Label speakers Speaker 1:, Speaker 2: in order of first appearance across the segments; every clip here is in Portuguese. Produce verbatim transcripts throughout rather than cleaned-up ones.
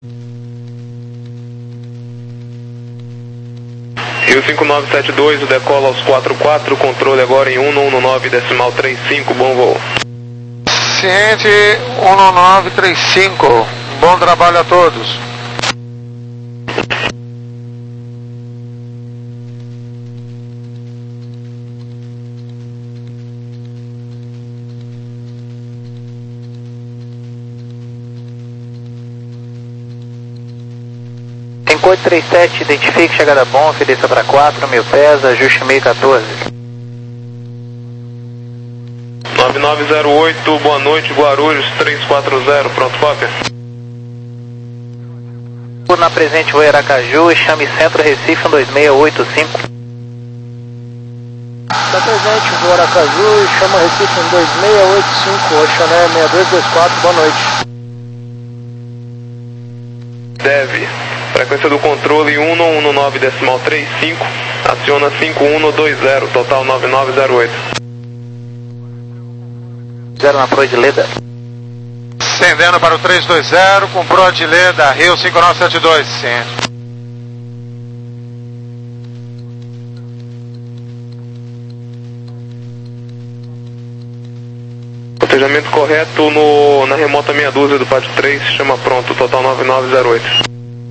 Speaker 1: Rio cinco nove sete dois, o decola aos quatro quatro, controle agora em um um nove decimal trinta e cinco, bom voo.
Speaker 2: Ciente, um nove três cinco, bom trabalho a todos.
Speaker 3: oito três sete, identifique chegada bom, ofereça para quatro, mil pés, ajuste meio quatorze.
Speaker 1: nove nove zero oito, boa noite, Guarulhos três quatro zero, pronto, cópia.
Speaker 3: Na presente voo Aracaju e chame Centro Recife um dois seis oito cinco.
Speaker 4: Na presente voo Aracaju e chama Recife um dois seis oito cinco, Oxané seis dois dois quatro, boa noite.
Speaker 1: Deve. Frequência do controle um um nove decimal trinta e cinco, aciona cinco um dois zero, total nove nove zero oito.
Speaker 3: Zero na proa de Leda.
Speaker 2: Estendendo para o três dois zero, com proa de Leda, Rio cinco nove sete dois, sim.
Speaker 1: Cotejamento correto no, na remota meia dúzia do pátio três, chama pronto, total nove nove zero oito.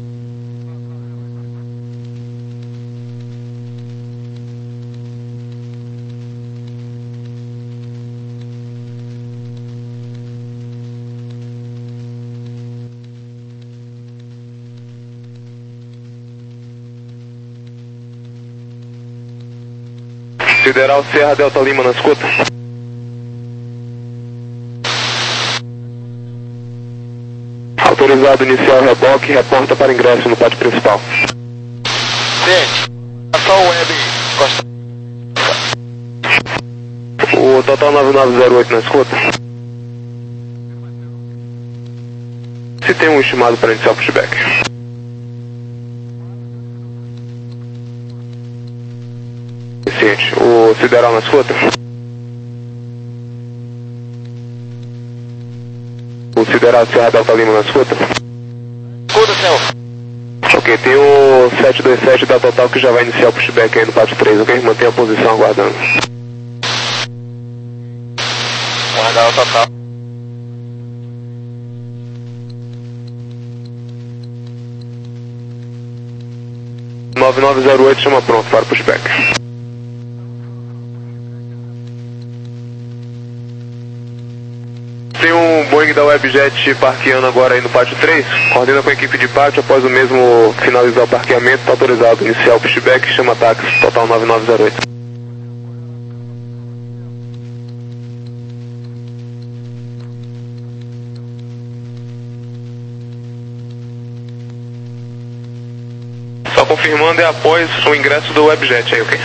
Speaker 1: Sideral Serra Delta Lima na escuta. Autorizado iniciar o reboque, reporta para ingresso no pátio principal.
Speaker 2: Sim, só o web.
Speaker 1: O total nove nove zero oito na escuta. Se tem um estimado para iniciar o pushback. O Sideral na escuta. O Sideral Serra Delta Lima na escuta.
Speaker 2: Escuta, senhor.
Speaker 1: Ok, tem o sete dois sete da Total que já vai iniciar o pushback aí no pátio três, ok? Mantenha a posição aguardando.
Speaker 2: Guardar o Total.
Speaker 1: nove nove zero oito chama pronto para o pushback. Tem um Boeing da Webjet parqueando agora aí no pátio três, coordena com a equipe de pátio, após o mesmo finalizar o parqueamento, está autorizado iniciar o pushback, chama táxi, total nove nove zero oito. Só confirmando, é após o ingresso do Webjet aí, ok?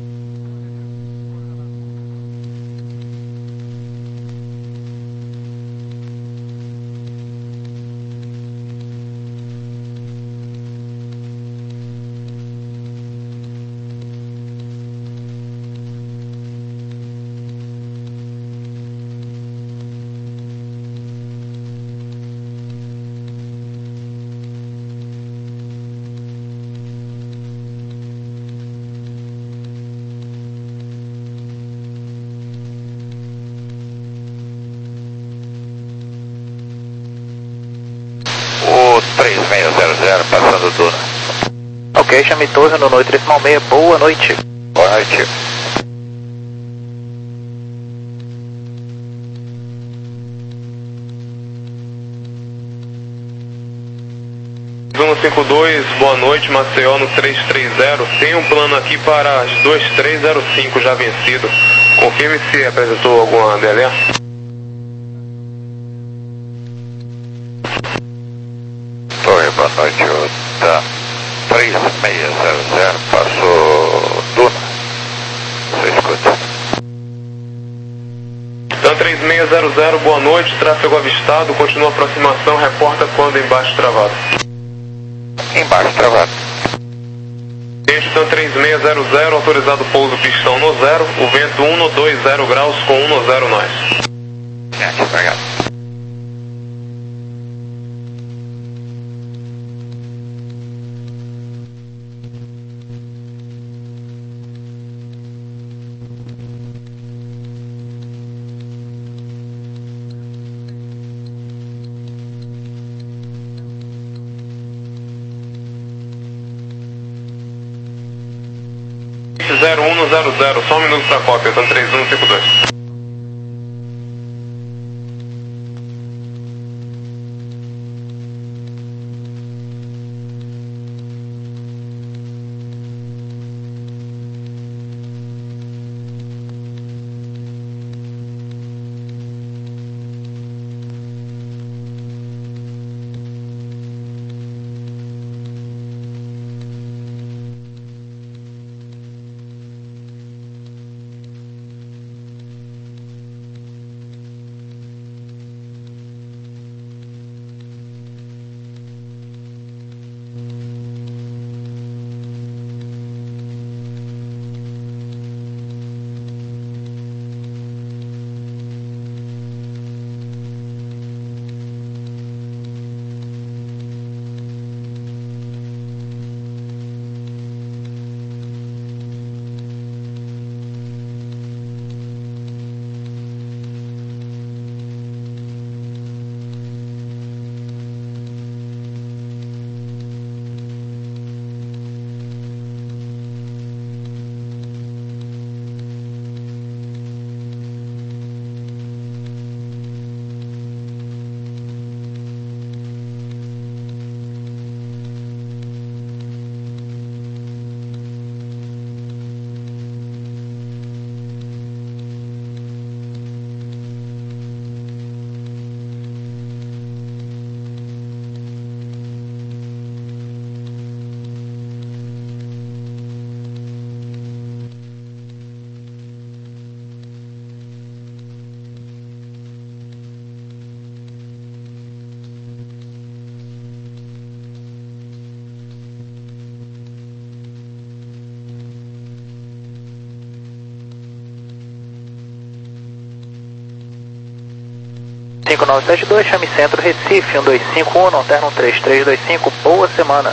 Speaker 2: três seis zero zero, passando Duna.
Speaker 3: Ok, chame Torre no noite decimal seis, boa noite.
Speaker 2: Boa noite.
Speaker 1: um cinco dois, boa noite, Maceió no três três zero, tem um plano aqui para as dois três zero cinco já vencido, confirme se apresentou alguma D L E.
Speaker 2: Oi, boa noite, tá três seis zero zero, passou Duna, você escuta.
Speaker 1: Então três seis zero zero, boa noite, tráfego avistado, continua a aproximação, reporta quando embaixo travado.
Speaker 2: Embaixo travado.
Speaker 1: Então três seis zero zero, autorizado pouso pistão no zero, o vento um dois zero graus com um zero nós.
Speaker 2: Gente, obrigado.
Speaker 1: zero um zero zero, só um minuto para cópia, então três um cinco dois.
Speaker 3: cinco nove sete dois, chame Centro Recife, um dois cinco um, alterno três três dois cinco, boa semana.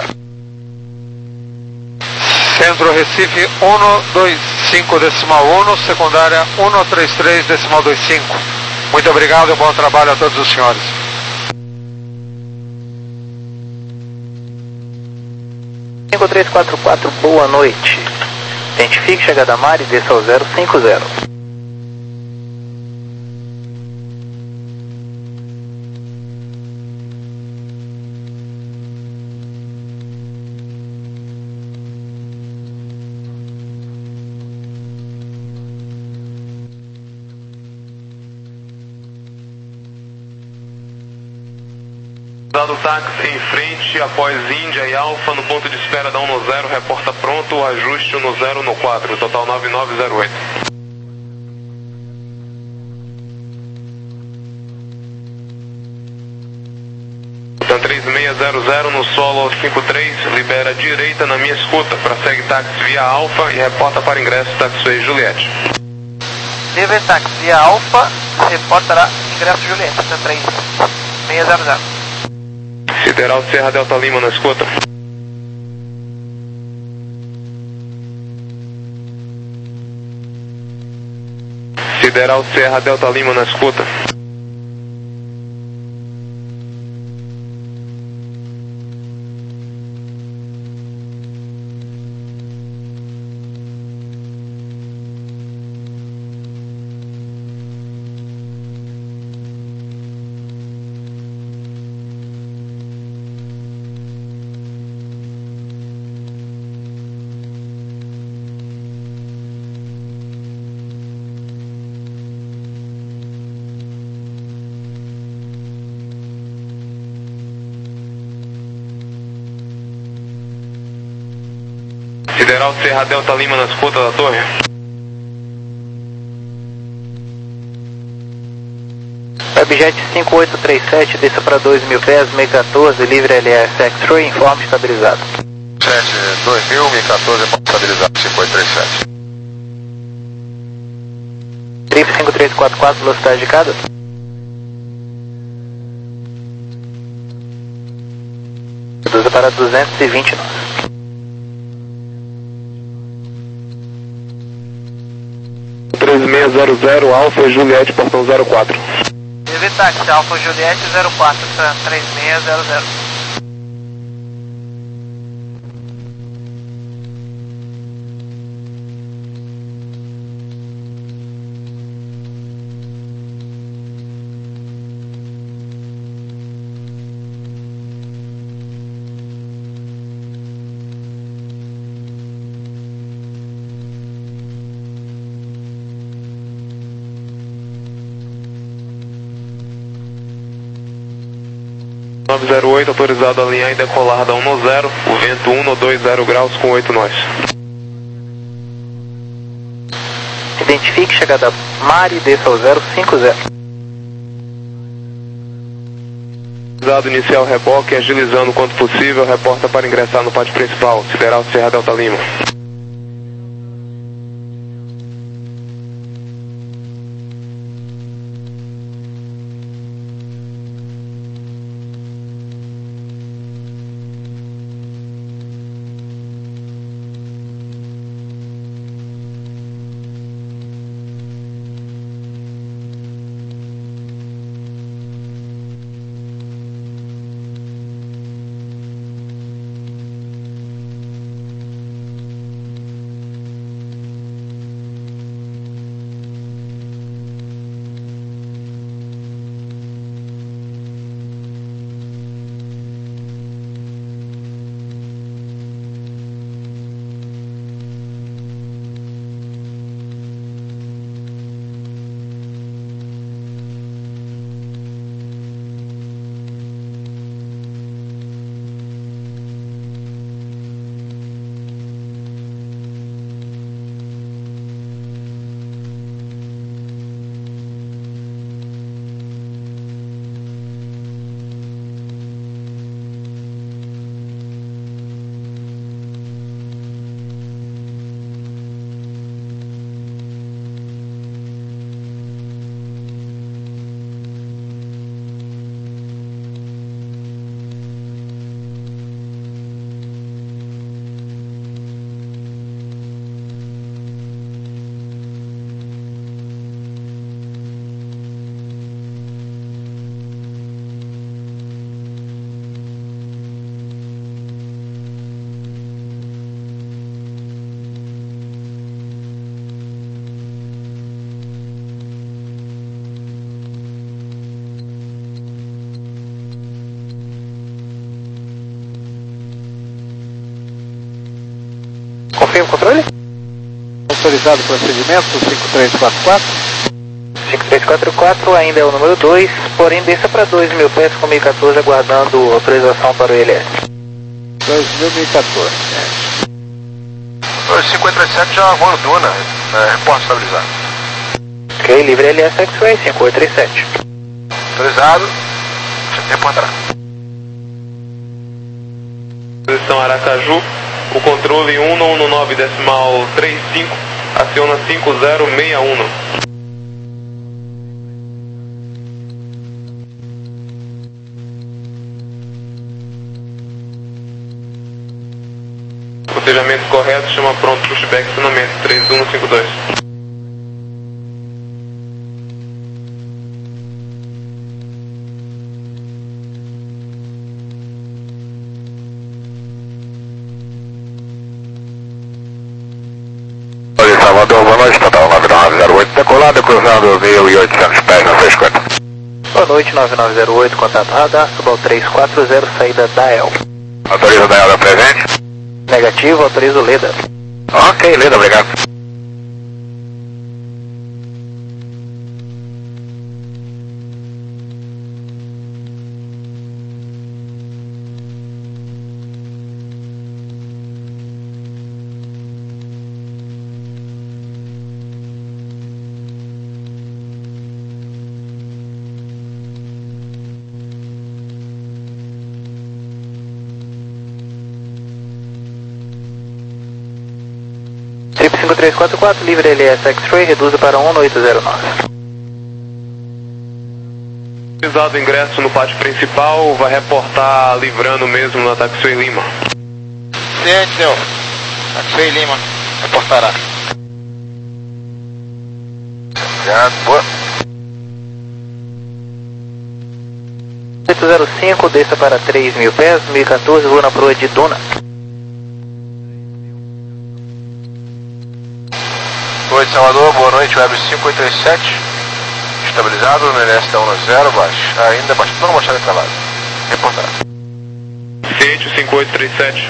Speaker 2: Centro Recife um dois cinco decimal um, secundária um três três decimal dois cinco. Muito obrigado e bom trabalho a todos os senhores.
Speaker 3: cinco três quatro quatro, boa noite. Identifique chegada a mar e desça ao zero cinco zero.
Speaker 1: Dado táxi em frente, após Índia e Alfa, no ponto de espera da um no zero, reporta pronto, o ajuste um no zero no quatro, total nove nove zero oito. Então três seis zero zero no solo cinco três, libera à direita na minha escuta, prossegue táxi via Alfa e reporta para ingresso taxiway Juliette.
Speaker 3: Livre táxi via Alfa, reportará ingresso Juliette, três seis zero zero.
Speaker 1: Sideral Serra Delta Lima na escuta. Sideral Serra Delta Lima na escuta. Sideral Serra Delta Lima na escuta da torre.
Speaker 3: Webjet cinco oito três sete, desça para dois mil pés, M I quatorze, livre L S X-Ray, informe estabilizado.
Speaker 2: sete dois mil, M I quatorze, estabilizado, cinco oito três sete.
Speaker 3: Trip cinco três quatro quatro, velocidade de cada. Reduza para duzentos e vinte nós.
Speaker 1: três seis zero zero, Alfa Juliette, portão zero quatro.
Speaker 3: Livre táxi, Alfa Juliette zero quatro, três seis zero zero.
Speaker 1: nove zero oito, autorizado a alinhar e decolar da um zero, o vento um dois zero graus com oito nós.
Speaker 3: Identifique chegada Mari, desça ao zero cinco zero.
Speaker 1: Autorizado inicial reboque, agilizando quanto possível, reporta para ingressar no pátio principal, Sideral Serra Delta Lima.
Speaker 3: Confirma o controle?
Speaker 4: Autorizado o procedimento cinco três quatro quatro.
Speaker 3: cinco três quatro quatro ainda é o número dois, porém desça para dois mil pés com mil e quatorze, aguardando autorização para o I L S.
Speaker 4: dois mil e quatorze.
Speaker 2: cinco três sete já voando Duna, é, reporte estabilizado.
Speaker 3: Ok, livre L S X-Ray cinco oito três sete.
Speaker 2: Autorizado, reportará.
Speaker 1: Posição Aracaju, o controle um um nove decimal trinta e cinco, aciona cinco zero seis um. Cotejamento correto, chama pronto, pushback, acionamento três um cinco dois.
Speaker 2: Salvador, boa noite, total nove nove zero oito, decolado, cruzando mil e oitocentos pés na seis cinquenta.
Speaker 3: Boa noite, nove nove zero oito, contato radar, suba ao três quatro zero, saída da E L.
Speaker 2: Autoriza da E L presente?
Speaker 3: Negativo, autorizo o Leda.
Speaker 2: Ok, Leda, obrigado.
Speaker 3: Trip cinco três quatro quatro, livre L S X-Ray, reduza para um oito zero nove.
Speaker 1: Autorizado ingresso no pátio principal, vai reportar livrando mesmo na Taxiway Lima.
Speaker 2: Ciente, senhor. Taxiway Lima, reportará. Obrigado, boa.
Speaker 3: oito zero cinco, desça para três mil pés, mil e quatorze, voa na proa de Duna.
Speaker 2: Boa noite, Salvador, boa noite, Web cinco oito três sete, estabilizado, no L S da um zero, baixo, ainda baixo, não baixar de trabalho, reportará.
Speaker 1: Ciente, cinco oito três sete.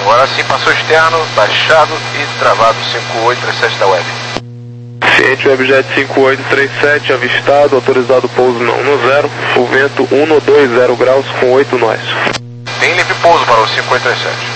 Speaker 2: Agora sim passou externo, baixado e travado cinco oito três sete da web.
Speaker 1: Ciente, Webjet cinco oito três sete avistado, autorizado pouso não no zero, o vento um dois zero graus com oito nós.
Speaker 2: Tem livre pouso para o cinco oito três sete.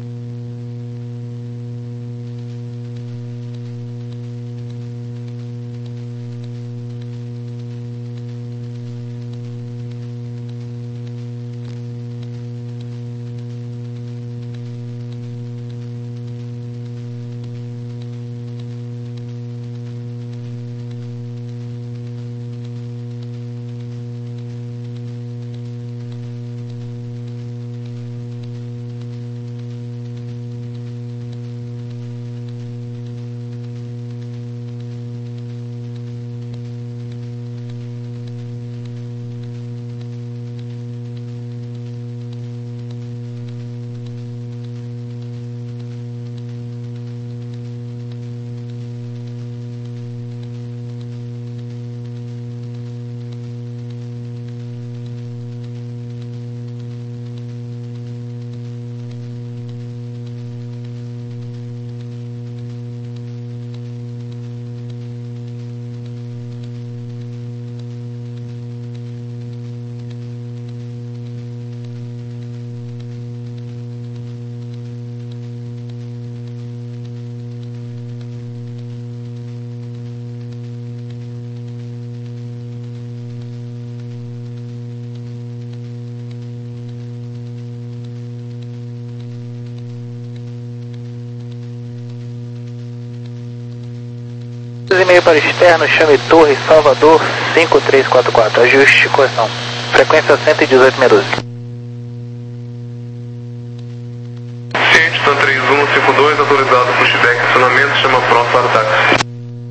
Speaker 3: E-mail para externo, chame Torre Salvador cinco três quatro quatro, ajuste correção. Frequência cento e dezoito sessenta e dois.
Speaker 1: Ciente, TAM três um cinco dois, autorizado pushback, acionamento, chama pronto para o táxi.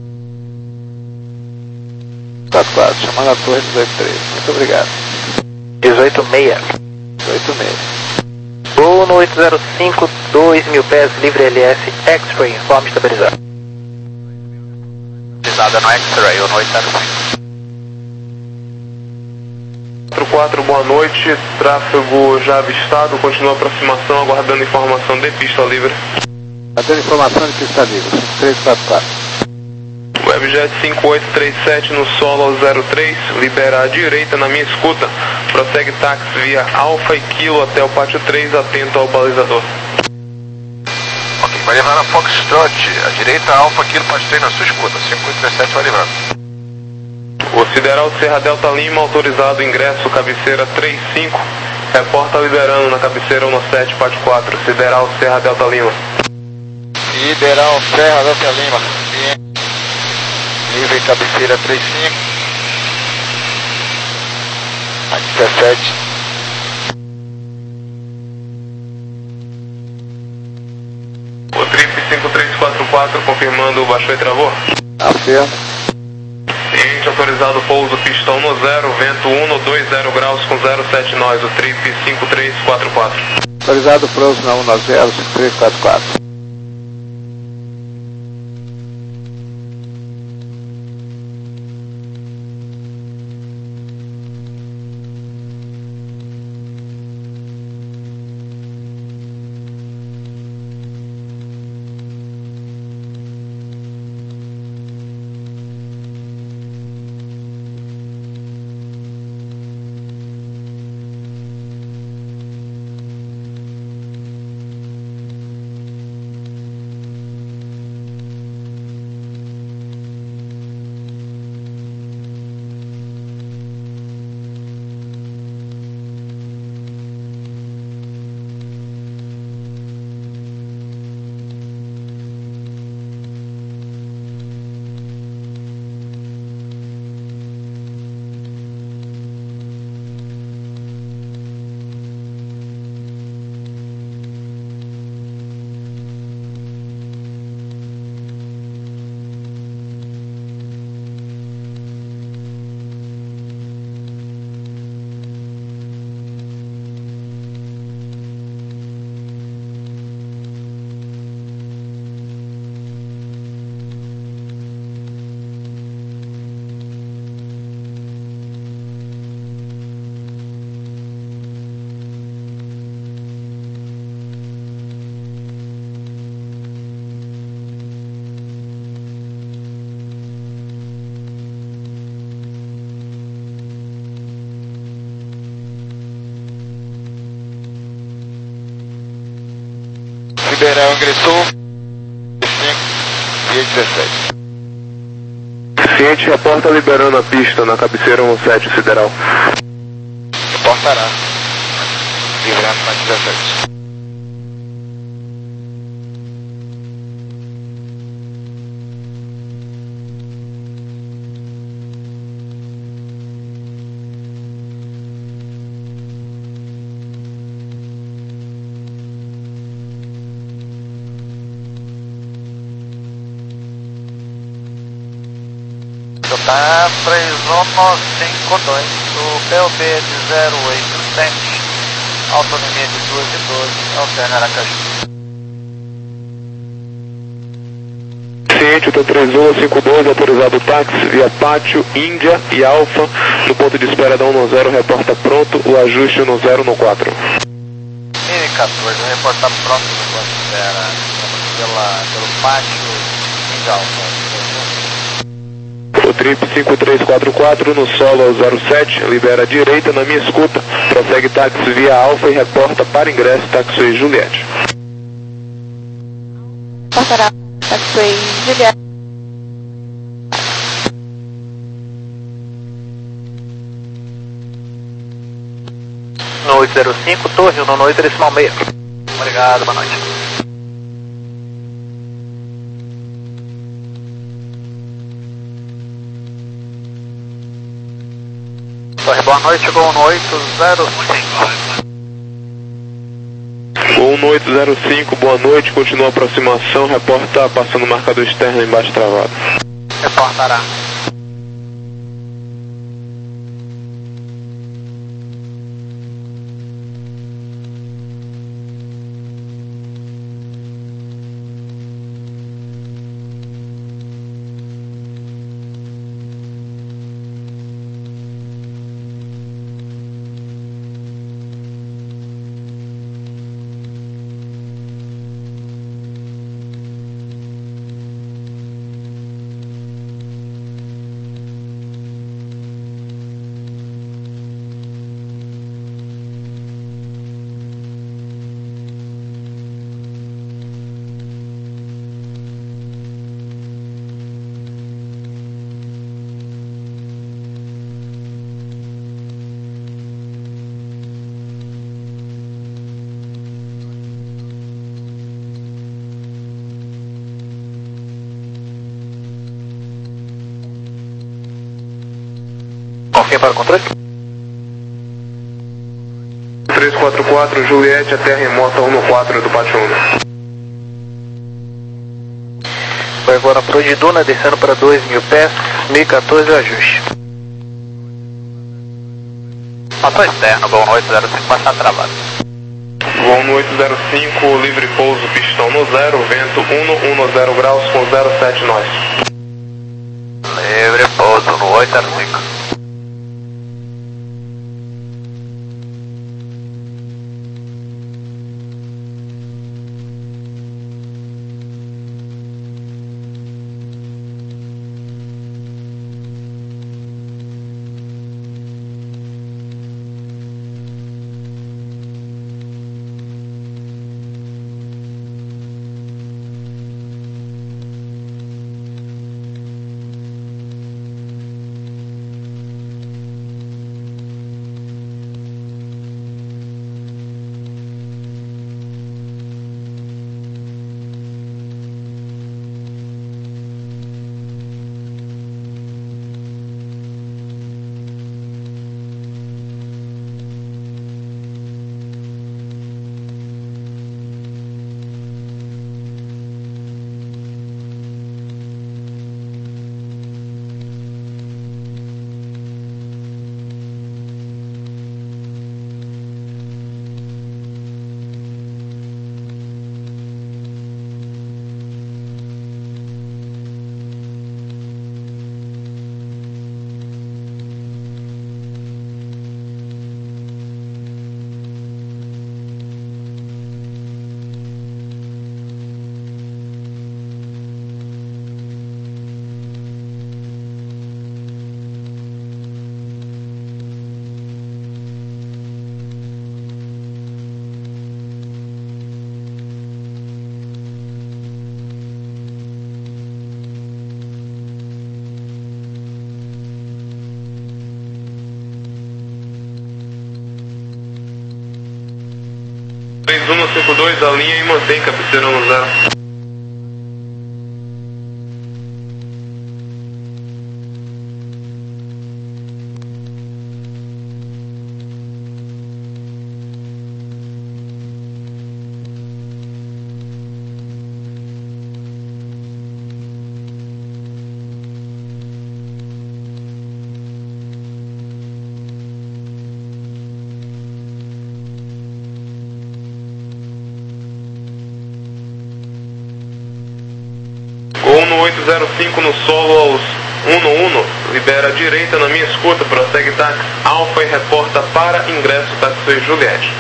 Speaker 4: quatro quatro, chamando a Torre dezoito três, muito obrigado.
Speaker 3: dezoito seis.
Speaker 4: dezoito seis.
Speaker 3: Voo no oito zero cinco, dois mil pés, livre L S, X-Ray, informe estabilizado.
Speaker 2: Nada no X-Ray ou no oito zero cinco.
Speaker 1: quatro quatro, boa noite, tráfego já avistado, continua a aproximação, aguardando informação de pista livre.
Speaker 4: Aguardando informação de pista livre, cinco três quatro quatro.
Speaker 1: Webjet cinco oito três sete no solo zero três, libera à direita na minha escuta, prossegue táxi via Alfa e Kilo até o pátio três, atento ao balizador.
Speaker 2: Ok, vai levar na Foxtrot, à direita, Alfa, Kilo, pode ter na sua escuta, cinco oito três sete vai levar.
Speaker 1: O Sideral Serra Delta Lima, autorizado ingresso, cabeceira três cinco, reporta liberando na cabeceira um sete, pátio quatro, Sideral Serra Delta Lima.
Speaker 2: Sideral Serra Delta Lima, nível cabeceira três cinco, aqui dezessete.
Speaker 1: O Trip cinco três quatro quatro, confirmando, baixou e travou.
Speaker 4: Afirma.
Speaker 1: Ciente, autorizado pouso, pistão no zero, vento um dois zero graus com zero sete nós, o Trip cinco três quatro quatro.
Speaker 4: Autorizado pouso na um zero, cinco três quatro quatro.
Speaker 2: Ribeirão ingressou, via dezessete.
Speaker 1: Ciente, reporta liberando a pista na cabeceira sete Sideral.
Speaker 2: Reportará, liberando na dezessete.
Speaker 3: Tá três um cinco dois, o P O B é de zero oito sete, autonomia de duas e doze, alterna Aracaju.
Speaker 1: Ciente, o três um cinco dois, autorizado táxi via Pátio, Índia e Alfa, no ponto de espera da um zero, reporta pronto, o ajuste no zero no quatro.
Speaker 3: M quatorze, o reportar pronto no ponto de espera, pela, pelo Pátio, Índia Alfa.
Speaker 1: O trip cinco três quatro quatro no solo ao zero sete, libera a direita na minha escuta, prossegue táxi via Alfa e reporta para ingresso Taxiway Juliette.
Speaker 5: Reportará Taxiway Juliette.
Speaker 3: No oito zero cinco, Torre, no oito decimal meio. Obrigado, boa noite. Boa noite, Gol no oito zero cinco.
Speaker 1: Gol no oito zero cinco, boa noite, continua a aproximação, reporta passando o marcador externo embaixo travado.
Speaker 3: Reportará. Confia para o controle.
Speaker 1: três quatro quatro, Juliette, até remota um no quatro do Pátio um.
Speaker 3: Vai agora pro de Duna, descendo para dois mil pés, mil e quatorze o ajuste. Passou externo, Gol no oito zero cinco, passar travado.
Speaker 1: Gol no oito zero cinco, livre pouso, pistão no zero, vento um no um no zero graus com zero sete nós.
Speaker 3: Livre pouso no oito zero cinco.
Speaker 1: um cinco dois, a linha e mantém cabeceira no zero. Gol no oito zero cinco no solo aos um no um, libera a direita na minha escuta, prossegue táxi Alfa e reporta para ingresso táxi Juliette.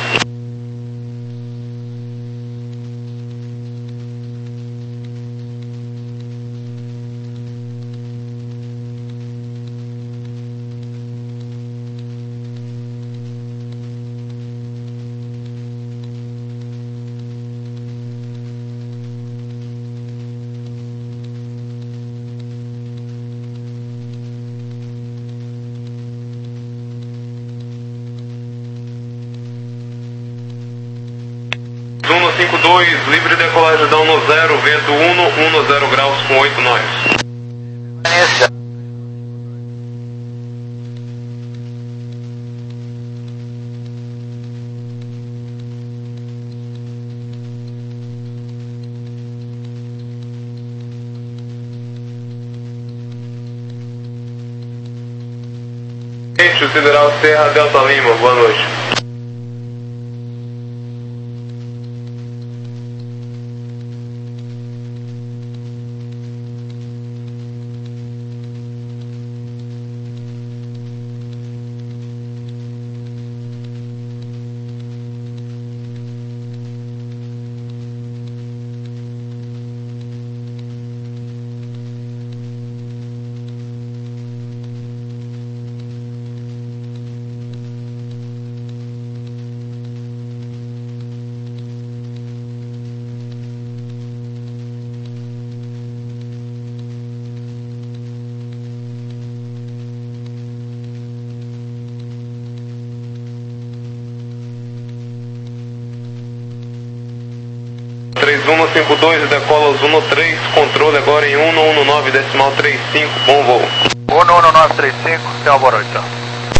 Speaker 1: um cinco dois, livre decolagem down no zero, vento um no um no zero graus com oito nós. O Sideral Serra Delta Lima, boa noite. três um no cinco dois, decola os um no três, controle agora em um no um no nove, decimal trinta e cinco, bom voo.
Speaker 3: um no um no nove trinta e cinco, tenha uma boa noite, tá?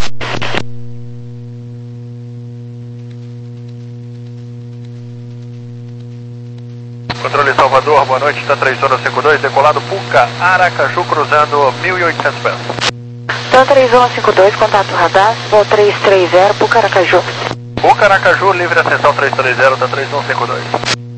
Speaker 3: Controle Salvador, boa noite, tá três um no cinco dois, decolado Puca, Aracaju, cruzando mil e oitocentos pés.
Speaker 5: Então três um cinco dois, contato radar, voo três três zero, Puca Aracaju.
Speaker 3: Puca Aracaju, livre ascensão três três zero, tá três um cinco dois.